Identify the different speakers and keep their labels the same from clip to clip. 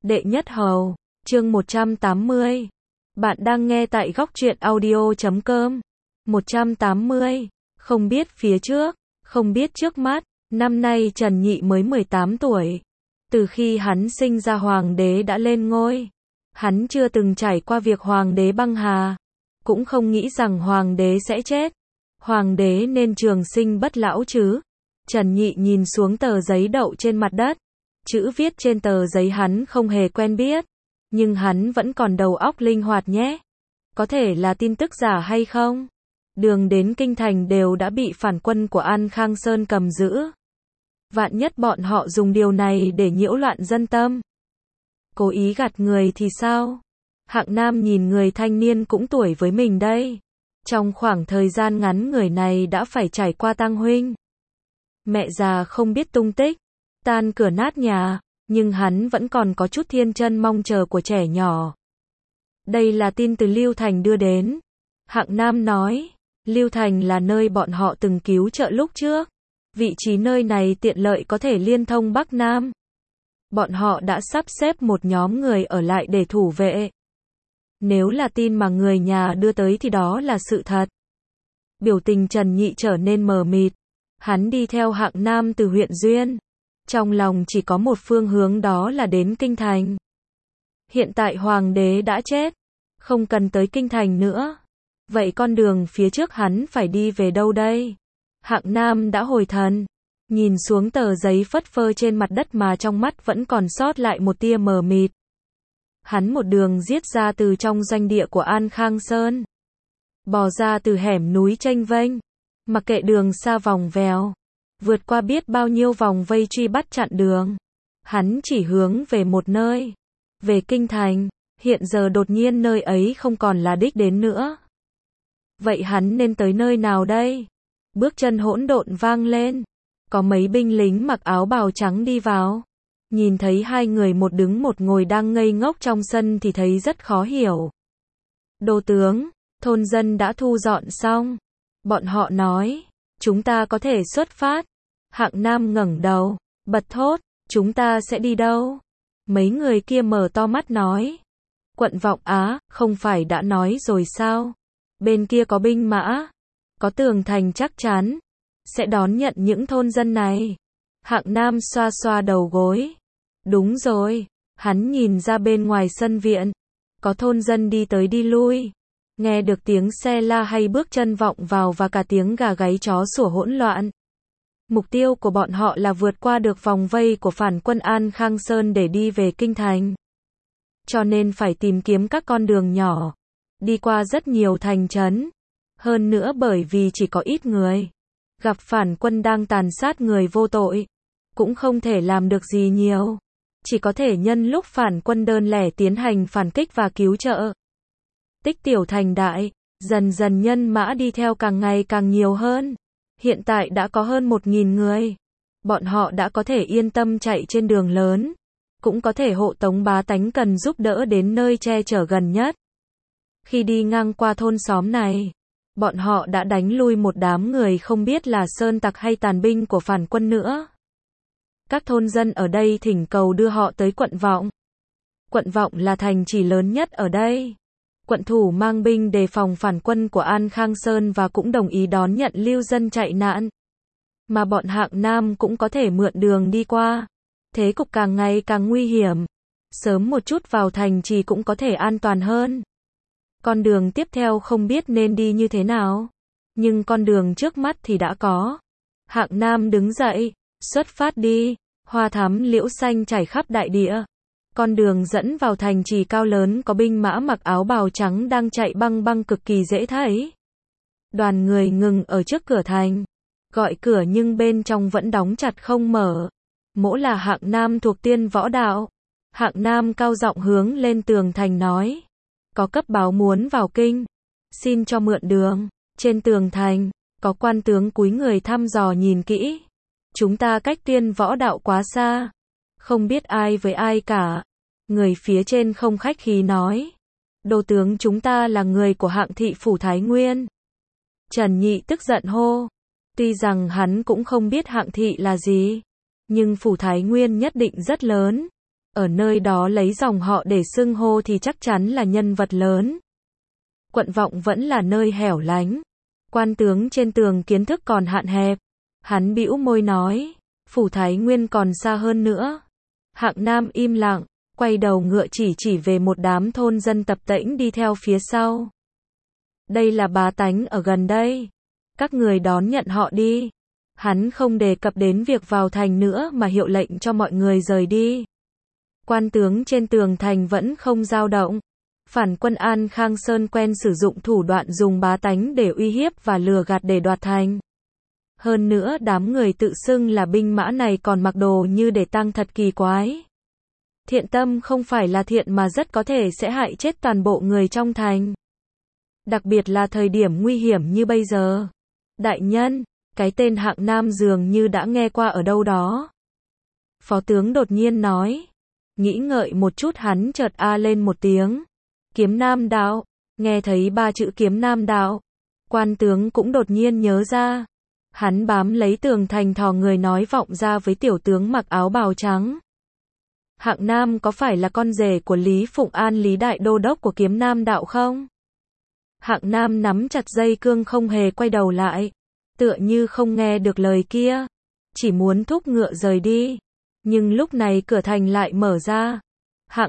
Speaker 1: Đệ nhất hầu, chương 180. Bạn đang nghe tại góc truyện audio.com. 180. Không biết phía trước, không biết trước mắt, năm nay Trần Nhị mới 18 tuổi. Từ khi hắn sinh ra hoàng đế đã lên ngôi. Hắn chưa từng trải qua việc hoàng đế băng hà. Cũng không nghĩ rằng hoàng đế sẽ chết. Hoàng đế nên trường sinh bất lão chứ. Trần Nhị nhìn xuống tờ giấy đậu trên mặt đất. Chữ viết trên tờ giấy hắn không hề quen biết. Nhưng hắn vẫn còn đầu óc linh hoạt nhé. Có thể là tin tức giả hay không? Đường đến kinh thành đều đã bị phản quân của An Khang Sơn cầm giữ. Vạn nhất bọn họ dùng điều này để nhiễu loạn dân tâm. Cố ý gạt người thì sao? Hạng Nam nhìn người thanh niên cũng tuổi với mình đây. Trong khoảng thời gian ngắn người này đã phải trải qua tang huynh. Mẹ già không biết tung tích. Tan cửa nát nhà, nhưng hắn vẫn còn có chút thiên chân mong chờ của trẻ nhỏ. Đây là tin từ Lưu Thành đưa đến. Hạng Nam nói, Lưu Thành là nơi bọn họ từng cứu trợ lúc trước. Vị trí nơi này tiện lợi có thể liên thông Bắc Nam. Bọn họ đã sắp xếp một nhóm người ở lại để thủ vệ. Nếu là tin mà người nhà đưa tới thì đó là sự thật. Biểu tình Trần Nhị trở nên mờ mịt. Hắn đi theo Hạng Nam từ huyện Duyên. Trong lòng chỉ có một phương hướng, đó là đến kinh thành. Hiện tại hoàng đế đã chết, không cần tới kinh thành nữa. Vậy con đường phía trước hắn phải đi về đâu đây? Hạng Nam đã hồi thần, nhìn xuống tờ giấy phất phơ trên mặt đất mà trong mắt vẫn còn sót lại một tia mờ mịt. Hắn một đường giết ra từ trong doanh địa của An Khang Sơn, bò ra từ hẻm núi chênh vênh, mặc kệ đường xa vòng vèo. Vượt qua biết bao nhiêu vòng vây truy bắt chặn đường. Hắn chỉ hướng về một nơi. Về kinh thành. Hiện giờ đột nhiên nơi ấy không còn là đích đến nữa. Vậy hắn nên tới nơi nào đây? Bước chân hỗn độn vang lên. Có mấy binh lính mặc áo bào trắng đi vào. Nhìn thấy hai người một đứng một ngồi đang ngây ngốc trong sân thì thấy rất khó hiểu. Đô tướng, thôn dân đã thu dọn xong. Bọn họ nói, chúng ta có thể xuất phát. Hạng Nam ngẩng đầu, bật thốt, chúng ta sẽ đi đâu? Mấy người kia mở to mắt nói, Quận Vọng Á, không phải đã nói rồi sao? Bên kia có binh mã, có tường thành chắc chắn, sẽ đón nhận những thôn dân này. Hạng Nam xoa xoa đầu gối. Đúng rồi, hắn nhìn ra bên ngoài sân viện, có thôn dân đi tới đi lui. Nghe được tiếng xe la hay bước chân vọng vào và cả tiếng gà gáy chó sủa hỗn loạn. Mục tiêu của bọn họ là vượt qua được vòng vây của phản quân An Khang Sơn để đi về kinh thành. Cho nên phải tìm kiếm các con đường nhỏ, đi qua rất nhiều thành trấn. Hơn nữa bởi vì chỉ có ít người, gặp phản quân đang tàn sát người vô tội, cũng không thể làm được gì nhiều. Chỉ có thể nhân lúc phản quân đơn lẻ tiến hành phản kích và cứu trợ. Tích tiểu thành đại, dần dần nhân mã đi theo càng ngày càng nhiều hơn. Hiện tại đã có hơn 1.000 người. Bọn họ đã có thể yên tâm chạy trên đường lớn. Cũng có thể hộ tống bá tánh cần giúp đỡ đến nơi che chở gần nhất. Khi đi ngang qua thôn xóm này, bọn họ đã đánh lui một đám người không biết là sơn tặc hay tàn binh của phản quân nữa. Các thôn dân ở đây thỉnh cầu đưa họ tới Quận Vọng. Quận Vọng là thành trì lớn nhất ở đây. Quận thủ mang binh đề phòng phản quân của An Khang Sơn và cũng đồng ý đón nhận lưu dân chạy nạn. Mà bọn Hạng Nam cũng có thể mượn đường đi qua. Thế cục càng ngày càng nguy hiểm. Sớm một chút vào thành trì cũng có thể an toàn hơn. Con đường tiếp theo không biết nên đi như thế nào. Nhưng con đường trước mắt thì đã có. Hạng Nam đứng dậy, xuất phát đi. Hoa thắm liễu xanh trải khắp đại địa. Con đường dẫn vào thành trì cao lớn có binh mã mặc áo bào trắng đang chạy băng băng cực kỳ dễ thấy. Đoàn người ngừng ở trước cửa thành. Gọi cửa nhưng bên trong vẫn đóng chặt không mở. Mỗ là Hạng Nam thuộc Tiên Võ Đạo. Hạng Nam cao giọng hướng lên tường thành nói. Có cấp báo muốn vào kinh. Xin cho mượn đường. Trên tường thành, có quan tướng cúi người thăm dò nhìn kỹ. Chúng ta cách Tiên Võ Đạo quá xa. Không biết ai với ai cả. Người phía trên không khách khí nói. Đô tướng, chúng ta là người của Hạng thị phủ Thái Nguyên. Trần Nhị tức giận hô. Tuy rằng hắn cũng không biết Hạng thị là gì. Nhưng phủ Thái Nguyên nhất định rất lớn. ở nơi đó lấy dòng họ để xưng hô thì chắc chắn là nhân vật lớn. Quận Vọng vẫn là nơi hẻo lánh. Quan tướng trên tường kiến thức còn hạn hẹp. Hắn bĩu môi nói, phủ Thái Nguyên còn xa hơn nữa. Hạng Nam im lặng, quay đầu ngựa chỉ về một đám thôn dân tập tễnh đi theo phía sau. Đây là bá tánh ở gần đây. Các người đón nhận họ đi. Hắn không đề cập đến việc vào thành nữa mà hiệu lệnh cho mọi người rời đi. Quan tướng trên tường thành vẫn không dao động. Phản quân An Khang Sơn quen sử dụng thủ đoạn dùng bá tánh để uy hiếp và lừa gạt để đoạt thành. Hơn nữa đám người tự xưng là binh mã này còn mặc đồ như để tăng thật kỳ quái. Thiện tâm không phải là thiện mà rất có thể sẽ hại chết toàn bộ người trong thành. Đặc biệt là thời điểm nguy hiểm như bây giờ. Đại nhân, cái tên Hạng Nam dường như đã nghe qua ở đâu đó. Phó tướng đột nhiên nói. Nghĩ ngợi một chút hắn chợt a lên một tiếng. Kiếm Nam đạo. Nghe thấy ba chữ Kiếm Nam đạo. Quan tướng cũng đột nhiên nhớ ra. Hắn bám lấy tường thành thò người nói vọng ra với tiểu tướng mặc áo bào trắng. Hạng Nam có phải là con rể của Lý Phụng An Lý Đại Đô Đốc của Kiếm Nam đạo không? Hạng Nam nắm chặt dây cương không hề quay đầu lại. Tựa như không nghe được lời kia. Chỉ muốn thúc ngựa rời đi. Nhưng lúc này cửa thành lại mở ra. Hạng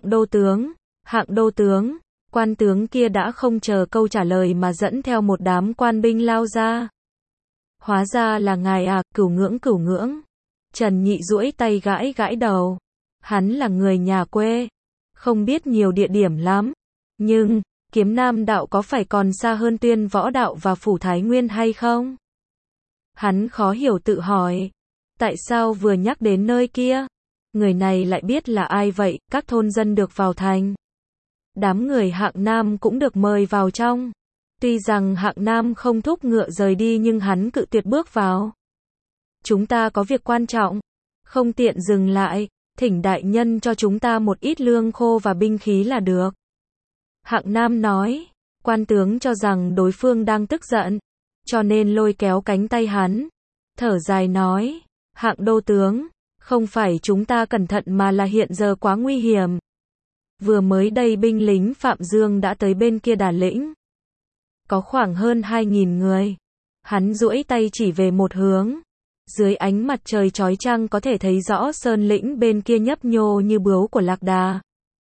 Speaker 1: đô tướng, quan tướng kia đã không chờ câu trả lời mà dẫn theo một đám quan binh lao ra. Hóa ra là ngài à, cửu ngưỡng. Trần Nhị duỗi tay gãi đầu. Hắn là người nhà quê. Không biết nhiều địa điểm lắm. Nhưng, Kiếm Nam đạo có phải còn xa hơn Tuyên Võ đạo và phủ Thái Nguyên hay không? Hắn khó hiểu tự hỏi. Tại sao vừa nhắc đến nơi kia? Người này lại biết là ai vậy? Các thôn dân được vào thành. Đám người Hạng Nam cũng được mời vào trong. Tuy rằng Hạng Nam không thúc ngựa rời đi nhưng hắn cự tuyệt bước vào. Chúng ta có việc quan trọng. Không tiện dừng lại. Thỉnh đại nhân cho chúng ta một ít lương khô và binh khí là được. Hạng Nam nói. Quan tướng cho rằng đối phương đang tức giận. Cho nên lôi kéo cánh tay hắn. Thở dài nói. Hạng đô tướng. Không phải chúng ta cẩn thận mà là hiện giờ quá nguy hiểm. Vừa mới đây binh lính Phạm Dương đã tới bên kia Đà Lĩnh. Có khoảng hơn 2.000 người. Hắn duỗi tay chỉ về một hướng. Dưới ánh mặt trời chói chang có thể thấy rõ sơn lĩnh bên kia nhấp nhô như bướu của Lạc Đà.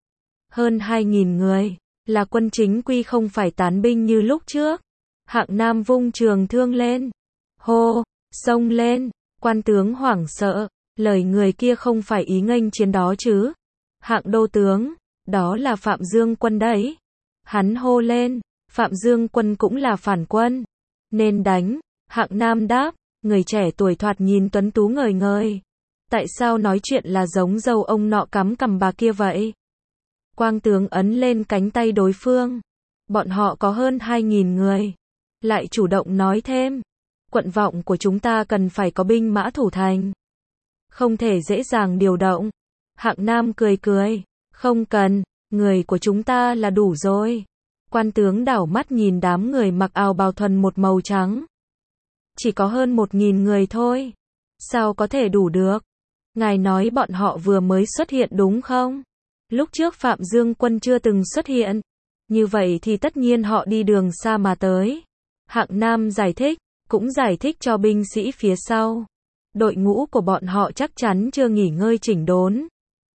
Speaker 1: Hơn 2.000 người. Là quân chính quy không phải tán binh như lúc trước. Hạng Nam vung trường thương lên. Hô, xông lên. Quan tướng hoảng sợ. Lời người kia không phải ý nghênh chiến đó chứ. Hạng đô tướng. Đó là Phạm Dương quân đấy. Hắn hô lên. Phạm Dương quân cũng là phản quân. Nên đánh. Hạng Nam đáp. Người trẻ tuổi thoạt nhìn tuấn tú ngời ngời. Tại sao nói chuyện là giống dâu ông nọ cắm cằm bà kia vậy? Quang tướng ấn lên cánh tay đối phương. Bọn họ có hơn 2.000 người. Lại chủ động nói thêm. Quận Vọng của chúng ta cần phải có binh mã thủ thành. Không thể dễ dàng điều động. Hạng Nam cười. Không cần, người của chúng ta là đủ rồi. Quan tướng đảo mắt nhìn đám người mặc áo bào thuần một màu trắng. Chỉ có hơn 1.000 người thôi. Sao có thể đủ được? Ngài nói bọn họ vừa mới xuất hiện đúng không? Lúc trước Phạm Dương quân chưa từng xuất hiện. Như vậy thì tất nhiên họ đi đường xa mà tới. Hạng Nam giải thích, cũng giải thích cho binh sĩ phía sau. Đội ngũ của bọn họ chắc chắn chưa nghỉ ngơi chỉnh đốn.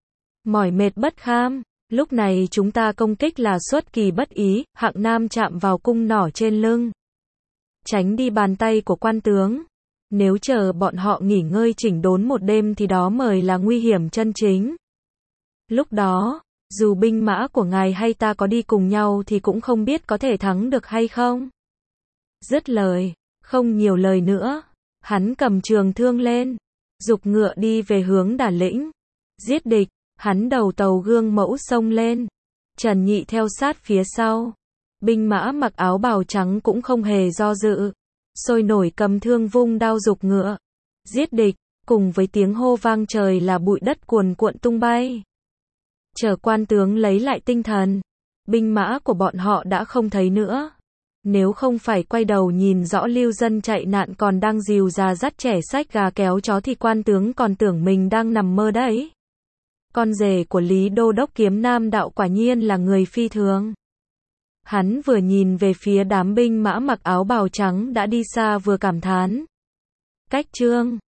Speaker 1: Mỏi mệt bất kham. Lúc này chúng ta công kích là xuất kỳ bất ý. Hạng Nam chạm vào cung nỏ trên lưng. Tránh đi bàn tay của quan tướng. Nếu chờ bọn họ nghỉ ngơi chỉnh đốn một đêm thì đó mới là nguy hiểm chân chính. Lúc đó, dù binh mã của ngài hay ta có đi cùng nhau thì cũng không biết có thể thắng được hay không. Dứt lời, không nhiều lời nữa. Hắn cầm trường thương lên. Giục ngựa đi về hướng Đà Lĩnh. Giết địch. Hắn đầu tàu gương mẫu xông lên. Trần Nhị theo sát phía sau. Binh mã mặc áo bào trắng cũng không hề do dự. Sôi nổi cầm thương vung đao giục ngựa. Giết địch. Cùng với tiếng hô vang trời là bụi đất cuồn cuộn tung bay. Chờ quan tướng lấy lại tinh thần. Binh mã của bọn họ đã không thấy nữa. Nếu không phải quay đầu nhìn rõ lưu dân chạy nạn còn đang dìu già dắt trẻ xách gà kéo chó thì quan tướng còn tưởng mình đang nằm mơ đấy. Con rể của Lý Đô Đốc Kiếm Nam Đạo quả nhiên là người phi thường. Hắn vừa nhìn về phía đám binh mã mặc áo bào trắng đã đi xa vừa cảm thán. Cách Trương